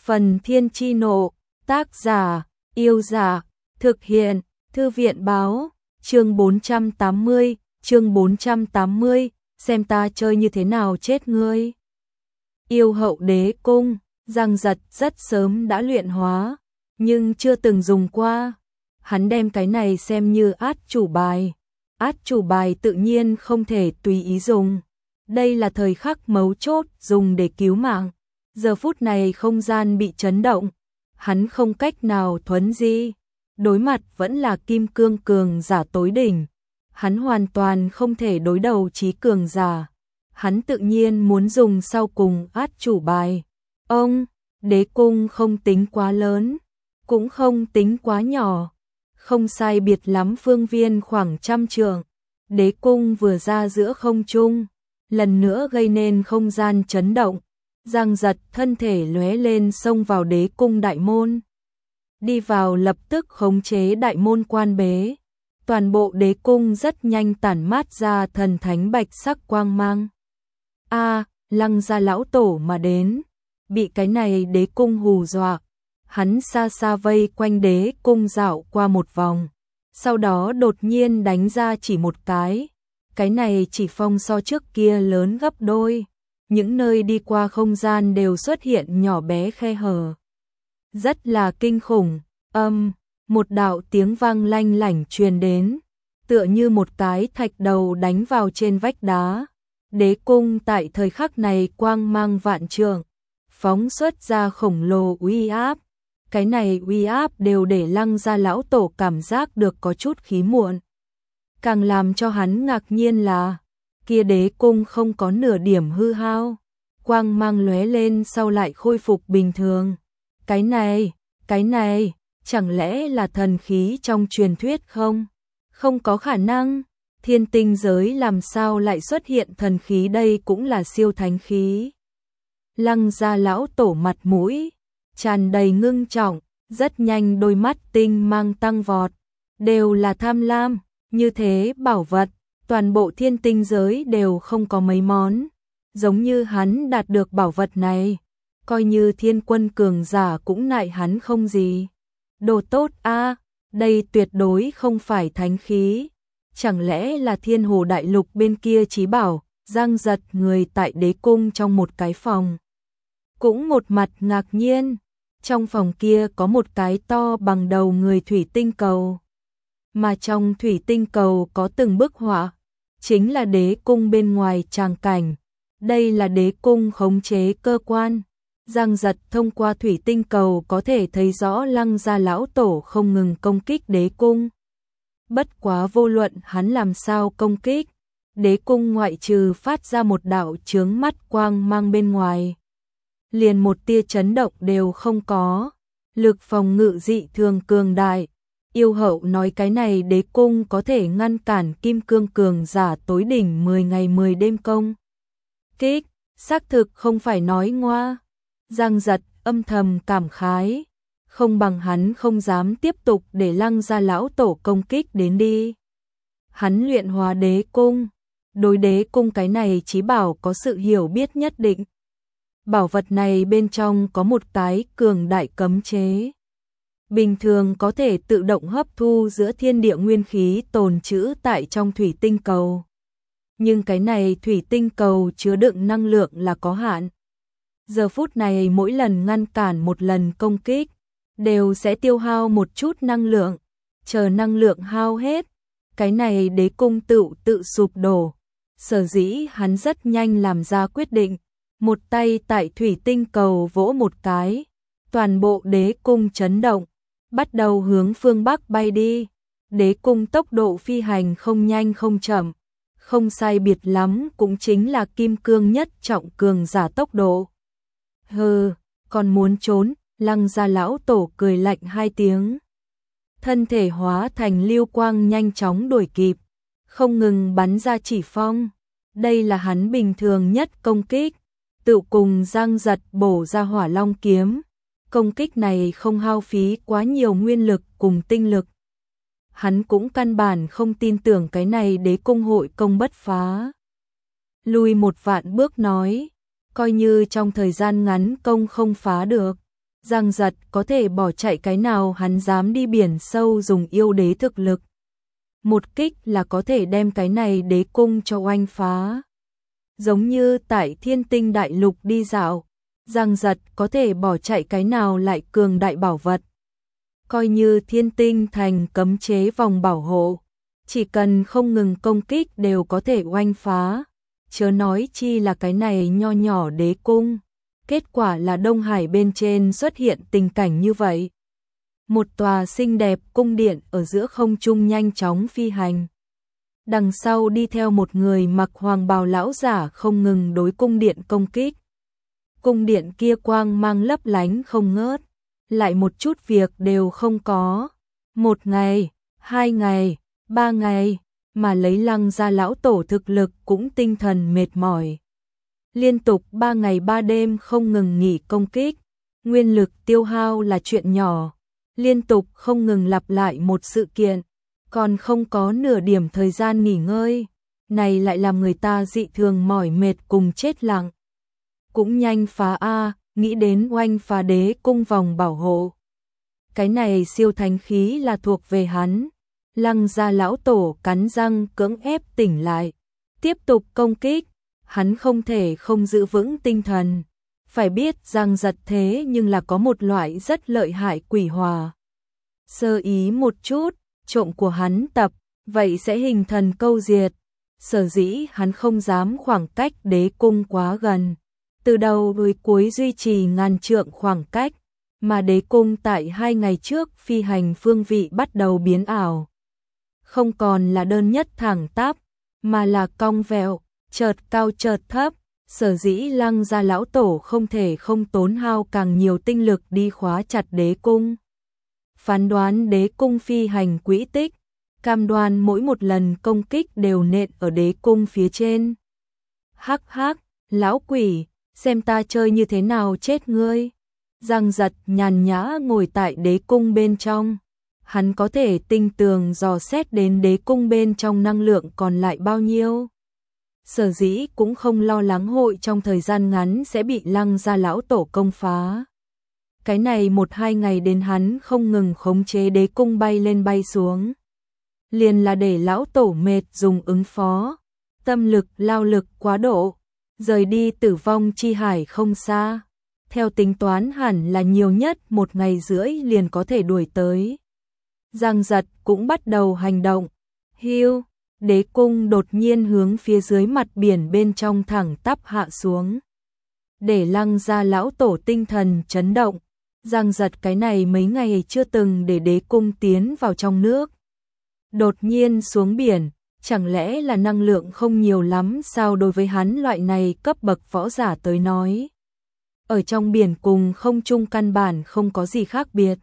Phần Thiên Chi Nộ, tác giả, Yêu Giả, thực hiện, Thư viện Báo, chương 480, xem ta chơi như thế nào chết ngươi. Yêu Hậu Đế Cung, Giang Giật rất sớm đã luyện hóa, nhưng chưa từng dùng qua. Hắn đem cái này xem như át chủ bài. Át chủ bài tự nhiên không thể tùy ý dùng. Đây là thời khắc mấu chốt dùng để cứu mạng. Giờ phút này không gian bị chấn động, hắn không cách nào thuấn di. Đối mặt vẫn là kim cương cường giả tối đỉnh. Hắn hoàn toàn không thể đối đầu chí cường giả. Hắn tự nhiên muốn dùng sau cùng át chủ bài. Đế cung không tính quá lớn, cũng không tính quá nhỏ. Không sai biệt lắm phương viên khoảng 100 trượng. Đế cung vừa ra giữa không trung, lần nữa gây nên không gian chấn động. Giang Giật thân thể lóe lên xông vào đế cung đại môn. Đi vào lập tức khống chế đại môn quan bế. Toàn bộ đế cung rất nhanh tản mát ra thần thánh bạch sắc quang mang. Lăng Gia lão tổ mà đến. Bị cái này đế cung hù dọa. Hắn xa xa vây quanh đế cung dạo qua một vòng. Sau đó đột nhiên đánh ra chỉ một cái. Cái này chỉ phong so trước kia lớn gấp đôi. Những nơi đi qua không gian đều xuất hiện nhỏ bé khe hở. Rất là kinh khủng. Một đạo tiếng vang lanh lảnh truyền đến. Tựa như một cái thạch đầu đánh vào trên vách đá. Đế cung tại thời khắc này quang mang vạn trượng. Phóng xuất ra khổng lồ uy áp. Cái này uy áp đều để Lăng Gia lão tổ cảm giác được có chút khí muộn. Càng làm cho hắn ngạc nhiên là kia đế cung không có nửa điểm hư hao. Quang mang lóe lên sau lại khôi phục bình thường. Cái này, chẳng lẽ là thần khí trong truyền thuyết không? Không có khả năng. Thiên tinh giới làm sao lại xuất hiện thần khí, đây cũng là siêu thánh khí. Lăng Gia lão tổ mặt mũi tràn đầy ngưng trọng, rất nhanh đôi mắt tinh mang tăng vọt, đều là tham lam, như thế bảo vật, toàn bộ thiên tinh giới đều không có mấy món, giống như hắn đạt được bảo vật này, coi như thiên quân cường giả cũng nại hắn không gì. Đồ tốt đây tuyệt đối không phải thánh khí, chẳng lẽ là thiên hồ đại lục bên kia chí bảo. Giang Giật người tại đế cung trong một cái phòng, cũng một mặt ngạc nhiên. Trong phòng kia có một cái to bằng đầu người thủy tinh cầu, mà trong thủy tinh cầu có từng bức họa, chính là đế cung bên ngoài tràng cảnh. Đây là đế cung khống chế cơ quan. Giang Giật thông qua thủy tinh cầu có thể thấy rõ Lăng Gia lão tổ không ngừng công kích đế cung. Bất quá vô luận hắn làm sao công kích, đế cung ngoại trừ phát ra một đạo chướng mắt quang mang bên ngoài, liền một tia chấn động đều không có. Lực phòng ngự dị thường cường đại. Yêu Hậu nói cái này đế cung có thể ngăn cản kim cương cường giả tối đỉnh 10 ngày 10 đêm công kích, xác thực không phải nói ngoa. Giang Giật âm thầm cảm khái, không bằng hắn không dám tiếp tục để Lăng Gia lão tổ công kích đến đi. Hắn luyện hóa đế cung, đối đế cung cái này chí bảo có sự hiểu biết nhất định. Bảo vật này bên trong có một cái cường đại cấm chế. Bình thường có thể tự động hấp thu giữa thiên địa nguyên khí tồn trữ tại trong thủy tinh cầu. Nhưng cái này thủy tinh cầu chứa đựng năng lượng là có hạn. Giờ phút này mỗi lần ngăn cản một lần công kích, đều sẽ tiêu hao một chút năng lượng. Chờ năng lượng hao hết, cái này đế cung tự sụp đổ. Sở dĩ hắn rất nhanh làm ra quyết định. Một tay tại thủy tinh cầu vỗ một cái, toàn bộ đế cung chấn động, bắt đầu hướng phương Bắc bay đi. Đế cung tốc độ phi hành không nhanh không chậm, không sai biệt lắm cũng chính là kim cương nhất trọng cường giả tốc độ. Còn muốn trốn. Lăng Gia lão tổ cười lạnh hai tiếng. Thân thể hóa thành lưu quang nhanh chóng đuổi kịp, không ngừng bắn ra chỉ phong. Đây là hắn bình thường nhất công kích. Tự cùng Giang Giật bổ ra hỏa long kiếm. Công kích này không hao phí quá nhiều nguyên lực cùng tinh lực. Hắn cũng căn bản không tin tưởng cái này đế cung hội công bất phá. Lùi một vạn bước nói, coi như trong thời gian ngắn công không phá được. Giang Giật có thể bỏ chạy cái nào hắn dám đi biển sâu dùng yêu đế thực lực. Một kích là có thể đem cái này đế cung cho oanh phá. Giống như tại Thiên Tinh Đại Lục đi dạo, Giang Giật có thể bỏ chạy cái nào lại cường đại bảo vật. Coi như Thiên Tinh thành cấm chế vòng bảo hộ, chỉ cần không ngừng công kích đều có thể oanh phá, chớ nói chi là cái này nho nhỏ đế cung. Kết quả là Đông Hải bên trên xuất hiện tình cảnh như vậy. Một tòa xinh đẹp cung điện ở giữa không trung nhanh chóng phi hành. Đằng sau đi theo một người mặc hoàng bào lão giả không ngừng đối cung điện công kích. Cung điện kia quang mang lấp lánh không ngớt, lại một chút việc đều không có. 1 ngày, 2 ngày, 3 ngày, mà lấy Lăng gia lão tổ thực lực cũng tinh thần mệt mỏi. Liên tục 3 ngày 3 đêm không ngừng nghỉ công kích, nguyên lực tiêu hao là chuyện nhỏ, liên tục không ngừng lặp lại một sự kiện, còn không có nửa điểm thời gian nghỉ ngơi, này lại làm người ta dị thường mỏi mệt cùng chết lặng. Cũng nhanh phá a, nghĩ đến oanh phá đế cung vòng bảo hộ. Cái này siêu thánh khí là thuộc về hắn. Lăng gia lão tổ cắn răng cưỡng ép tỉnh lại, tiếp tục công kích, hắn không thể không giữ vững tinh thần. Phải biết Giang Giật thế nhưng là có một loại rất lợi hại quỷ hòa. Sơ ý một chút, trộm của hắn tập, vậy sẽ hình thần câu diệt. Sở dĩ hắn không dám khoảng cách đế cung quá gần. Từ đầu đến cuối duy trì ngàn trượng khoảng cách, mà đế cung tại 2 ngày trước phi hành phương vị bắt đầu biến ảo. Không còn là đơn nhất thẳng tắp, mà là cong vẹo, chợt cao chợt thấp, sở dĩ Lăng gia lão tổ không thể không tốn hao càng nhiều tinh lực đi khóa chặt đế cung. Phán đoán đế cung phi hành quỹ tích, cam đoan mỗi một lần công kích đều nện ở đế cung phía trên. Hắc hắc, lão quỷ, xem ta chơi như thế nào chết ngươi. Giang Giật nhàn nhã ngồi tại đế cung bên trong. Hắn có thể tinh tường dò xét đến đế cung bên trong năng lượng còn lại bao nhiêu. Sở dĩ cũng không lo lắng hội trong thời gian ngắn sẽ bị Lăng gia lão tổ công phá. Cái này 1-2 ngày đến hắn không ngừng khống chế đế cung bay lên bay xuống. Liền là để lão tổ mệt dùng ứng phó. Tâm lực lao lực quá độ, rời đi tử vong chi hải không xa. Theo tính toán hẳn là nhiều nhất 1 ngày rưỡi liền có thể đuổi tới. Giang Giật cũng bắt đầu hành động. Hiu, đế cung đột nhiên hướng phía dưới mặt biển bên trong thẳng tắp hạ xuống. Để Lăng gia lão tổ tinh thần chấn động. Giang Giật cái này mấy ngày chưa từng để đế cung tiến vào trong nước. Đột nhiên xuống biển, chẳng lẽ là năng lượng không nhiều lắm sao? Đối với hắn loại này cấp bậc võ giả tới nói. Ở trong biển cùng không trung căn bản không có gì khác biệt.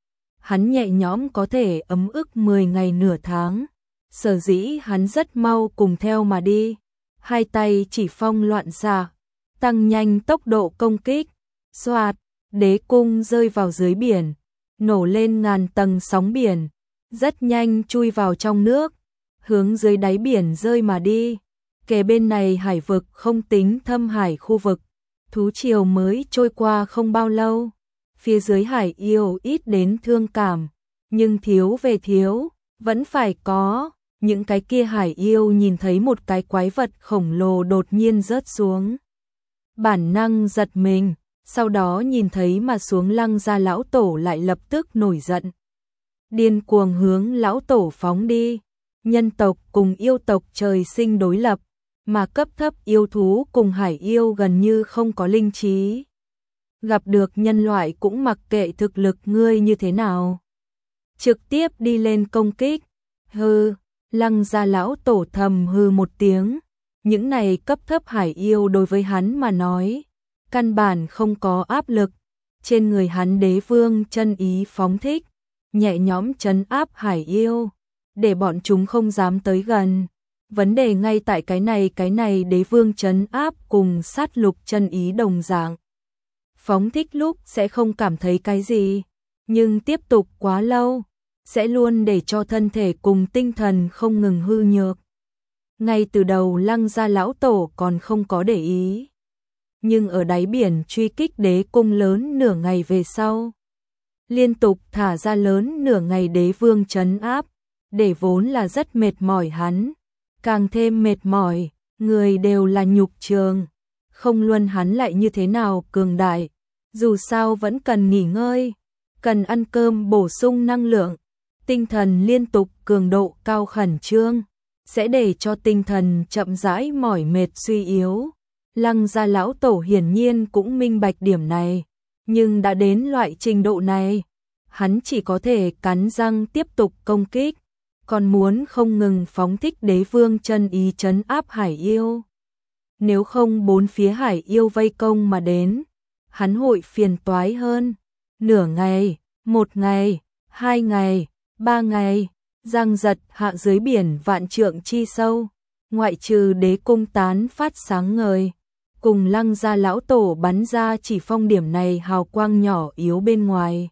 Hắn nhẹ nhõm có thể ấm ức 10 ngày nửa tháng. Sở dĩ hắn rất mau cùng theo mà đi. Hai tay chỉ phong loạn xạ, tăng nhanh tốc độ công kích. Xoạt, đế cung rơi vào dưới biển, nổ lên ngàn tầng sóng biển, rất nhanh chui vào trong nước, hướng dưới đáy biển rơi mà đi. Kề bên này hải vực không tính thâm hải khu vực, thú triều mới trôi qua không bao lâu. Phía dưới hải yêu ít đến thương cảm, nhưng thiếu về thiếu, vẫn phải có. Những cái kia hải yêu nhìn thấy một cái quái vật khổng lồ đột nhiên rớt xuống. Bản năng giật mình, sau đó nhìn thấy mà xuống Lăng gia lão tổ lại lập tức nổi giận. Điên cuồng hướng lão tổ phóng đi. Nhân tộc cùng yêu tộc trời sinh đối lập, mà cấp thấp yêu thú cùng hải yêu gần như không có linh trí. Gặp được nhân loại cũng mặc kệ thực lực ngươi như thế nào, trực tiếp đi lên công kích. Hừ, Lăng gia lão tổ thầm hừ một tiếng. Những này cấp thấp hải yêu đối với hắn mà nói, căn bản không có áp lực. Trên người hắn đế vương chân ý phóng thích, nhẹ nhõm trấn áp hải yêu, để bọn chúng không dám tới gần. Vấn đề ngay tại cái này đế vương trấn áp cùng sát lục chân ý đồng dạng. Phóng thích lúc sẽ không cảm thấy cái gì, nhưng tiếp tục quá lâu, sẽ luôn để cho thân thể cùng tinh thần không ngừng hư nhược. Ngay từ đầu Lăng gia lão tổ còn không có để ý. nhưng ở đáy biển truy kích đế cung lớn nửa ngày về sau. Liên tục thả ra lớn nửa ngày đế vương trấn áp, để vốn là rất mệt mỏi hắn, càng thêm mệt mỏi, người đều là nhục trường, không luân hắn lại như thế nào cường đại, dù sao vẫn cần nghỉ ngơi, cần ăn cơm bổ sung năng lượng, tinh thần liên tục cường độ cao khẩn trương, sẽ để cho tinh thần chậm rãi mỏi mệt suy yếu. Lăng gia lão tổ hiển nhiên cũng minh bạch điểm này, nhưng đã đến loại trình độ này, hắn chỉ có thể cắn răng tiếp tục công kích, còn muốn không ngừng phóng thích đế vương chân ý trấn áp hải yêu. Nếu không bốn phía hải yêu vây công mà đến, hắn hội phiền toái hơn. Nửa ngày, 1 ngày, 2 ngày, 3 ngày, giăng giật hạ dưới biển vạn trượng chi sâu, ngoại trừ đế cung tán phát sáng ngời, cùng lăng gia lão tổ bắn ra chỉ phong điểm này hào quang nhỏ yếu bên ngoài.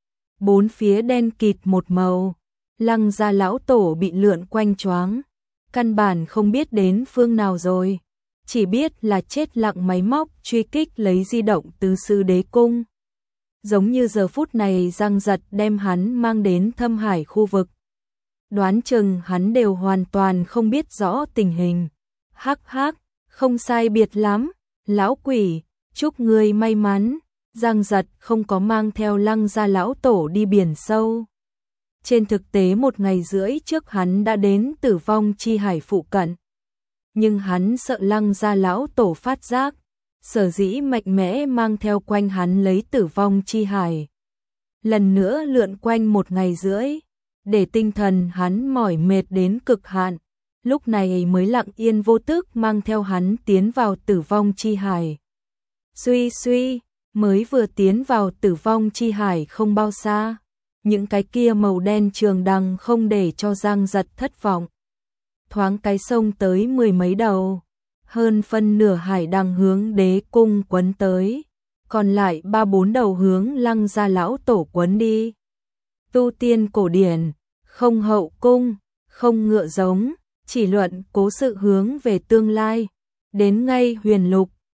Bốn phía đen kịt một màu, lăng gia lão tổ bị lượn quanh choáng, căn bản không biết đến phương nào rồi, chỉ biết là chết lặng máy móc truy kích lấy di động tứ sư đế cung. Giống như giờ phút này giăng giật đem hắn mang đến thâm hải khu vực. Đoán chừng hắn đều hoàn toàn không biết rõ tình hình. Hắc hắc, không sai biệt lắm, lão quỷ, chúc ngươi may mắn. Giang giật không có mang theo lăng gia lão tổ đi biển sâu. Trên thực tế 1 ngày rưỡi trước hắn đã đến tử vong chi hải phụ cận. Nhưng hắn sợ lăng gia lão tổ phát giác, sở dĩ mạnh mẽ mang theo quanh hắn lấy tử vong chi hải. Lần nữa lượn quanh 1 ngày rưỡi, để tinh thần hắn mỏi mệt đến cực hạn, lúc này mới lặng yên vô tức mang theo hắn tiến vào tử vong chi hải. Suy suy, mới vừa tiến vào tử vong chi hải không bao xa, những cái kia màu đen trường đằng không để cho Giang Giật thất vọng. Thoáng cái sông tới 10 mấy đầu, hơn phân nửa hải đằng hướng đế cung quấn tới, còn lại 3-4 đầu hướng lăng gia lão tổ quấn đi. Tu tiên cổ điển, không hậu cung, không ngựa giống, chỉ luận cố sự hướng về tương lai, đến ngay huyền lục,